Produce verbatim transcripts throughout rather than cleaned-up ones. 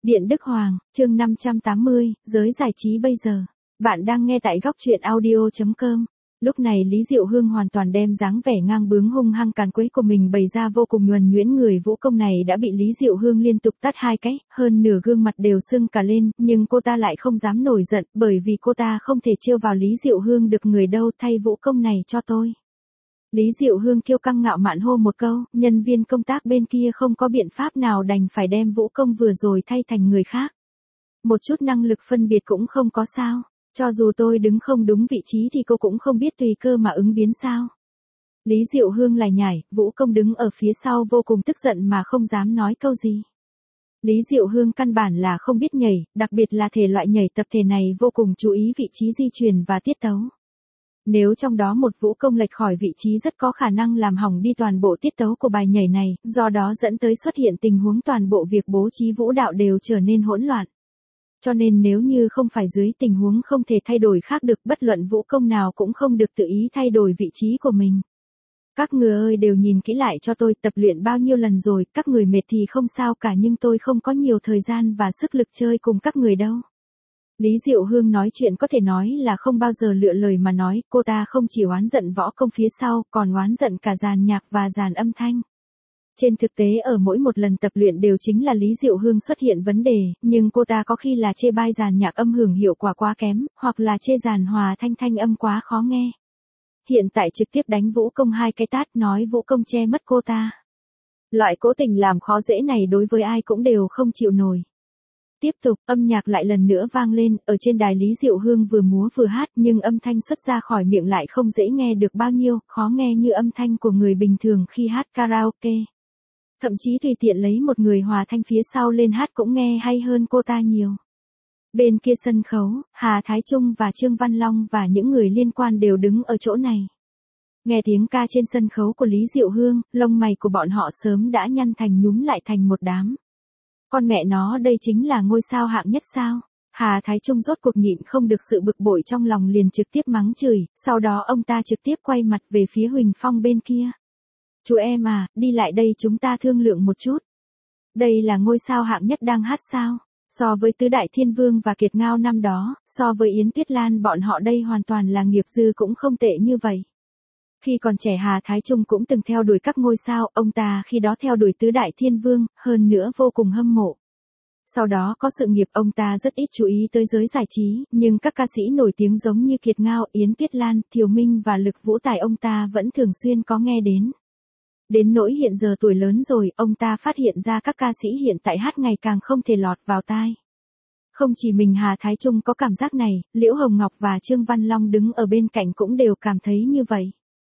Điện Đức Hoàng, chương năm trăm tám mươi, giới giải trí bây giờ. Bạn đang nghe tại góc truyện audio chấm com. Lúc này Lý Diệu Hương hoàn toàn đem dáng vẻ ngang bướng hung hăng càn quấy của mình bày ra vô cùng nhuần nhuyễn. Người vũ công này đã bị Lý Diệu Hương liên tục tát hai cái, hơn nửa gương mặt đều sưng cả lên, nhưng cô ta lại không dám nổi giận, bởi vì cô ta không thể trêu vào Lý Diệu Hương được người đâu. Thay vũ công này cho tôi. Lý Diệu Hương kiêu căng ngạo mạn hô một câu, nhân viên công tác bên kia không có biện pháp nào đành phải đem vũ công vừa rồi thay thành người khác. Một chút năng lực phân biệt cũng không có sao, cho dù tôi đứng không đúng vị trí thì cô cũng không biết tùy cơ mà ứng biến sao. Lý Diệu Hương lải nhải, vũ công đứng ở phía sau vô cùng tức giận mà không dám nói câu gì. Lý Diệu Hương căn bản là không biết nhảy, đặc biệt là thể loại nhảy tập thể này vô cùng chú ý vị trí di chuyển và tiết tấu. Nếu trong đó một vũ công lệch khỏi vị trí rất có khả năng làm hỏng đi toàn bộ tiết tấu của bài nhảy này, do đó dẫn tới xuất hiện tình huống toàn bộ việc bố trí vũ đạo đều trở nên hỗn loạn. Cho nên nếu như không phải dưới tình huống không thể thay đổi khác được, bất luận vũ công nào cũng không được tự ý thay đổi vị trí của mình. Các người ơi đều nhìn kỹ lại cho tôi, tập luyện bao nhiêu lần rồi, các người mệt thì không sao cả nhưng tôi không có nhiều thời gian và sức lực chơi cùng các người đâu. Lý Diệu Hương nói chuyện có thể nói là không bao giờ lựa lời mà nói, cô ta không chỉ oán giận võ công phía sau, còn oán giận cả dàn nhạc và dàn âm thanh. Trên thực tế ở mỗi một lần tập luyện đều chính là Lý Diệu Hương xuất hiện vấn đề, nhưng cô ta có khi là chê bai dàn nhạc âm hưởng hiệu quả quá kém, hoặc là chê dàn hòa thanh thanh âm quá khó nghe. Hiện tại trực tiếp đánh vũ công hai cái tát, nói vũ công che mất cô ta. Loại cố tình làm khó dễ này đối với ai cũng đều không chịu nổi. Tiếp tục, âm nhạc lại lần nữa vang lên, ở trên đài Lý Diệu Hương vừa múa vừa hát nhưng âm thanh xuất ra khỏi miệng lại không dễ nghe được bao nhiêu, khó nghe như âm thanh của người bình thường khi hát karaoke. Thậm chí tùy tiện lấy một người hòa thanh phía sau lên hát cũng nghe hay hơn cô ta nhiều. Bên kia sân khấu, Hà Thái Trung và Trương Văn Long và những người liên quan đều đứng ở chỗ này. Nghe tiếng ca trên sân khấu của Lý Diệu Hương, lông mày của bọn họ sớm đã nhăn thành nhúm lại thành một đám. Con mẹ nó, đây chính là ngôi sao hạng nhất sao? Hà Thái Trung rốt cuộc nhịn không được sự bực bội trong lòng liền trực tiếp mắng chửi, sau đó ông ta trực tiếp quay mặt về phía Huỳnh Phong bên kia. Chú em à, đi lại đây chúng ta thương lượng một chút. Đây là ngôi sao hạng nhất đang hát sao? So với Tứ Đại Thiên Vương và Kiệt Ngao năm đó, so với Yến Tuyết Lan bọn họ đây hoàn toàn là nghiệp dư cũng không tệ như vậy. Khi còn trẻ Hà Thái Trung cũng từng theo đuổi các ngôi sao, ông ta khi đó theo đuổi Tứ Đại Thiên Vương, hơn nữa vô cùng hâm mộ. Sau đó có sự nghiệp ông ta rất ít chú ý tới giới giải trí, nhưng các ca sĩ nổi tiếng giống như Kiệt Ngao, Yến Tuyết Lan, Thiều Minh và Lực Vũ Tài ông ta vẫn thường xuyên có nghe đến. Đến nỗi hiện giờ tuổi lớn rồi, ông ta phát hiện ra các ca sĩ hiện tại hát ngày càng không thể lọt vào tai. Không chỉ mình Hà Thái Trung có cảm giác này, Liễu Hồng Ngọc và Trương Văn Long đứng ở bên cạnh cũng đều cảm thấy như vậy.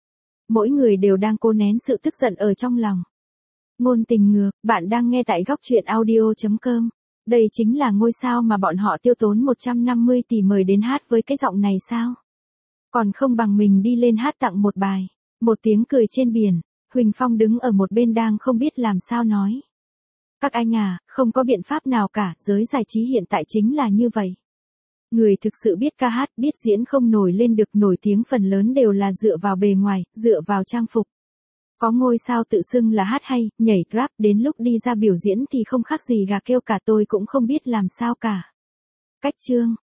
Mỗi người đều đang cố nén sự tức giận ở trong lòng. Ngôn tình ngược, bạn đang nghe tại góc truyện audio chấm com. Đây chính là ngôi sao mà bọn họ tiêu tốn một trăm năm mươi tỷ mời đến hát với cái giọng này sao? Còn không bằng mình đi lên hát tặng một bài. Một tiếng cười trên biển, Huỳnh Phong đứng ở một bên đang không biết làm sao nói. Các anh à, không có biện pháp nào cả, giới giải trí hiện tại chính là như vậy. Người thực sự biết ca hát, biết diễn không nổi lên được, nổi tiếng phần lớn đều là dựa vào bề ngoài, dựa vào trang phục. Có ngôi sao tự xưng là hát hay, nhảy, rap, đến lúc đi ra biểu diễn thì không khác gì gà kêu cả, tôi cũng không biết làm sao cả. Cách chương,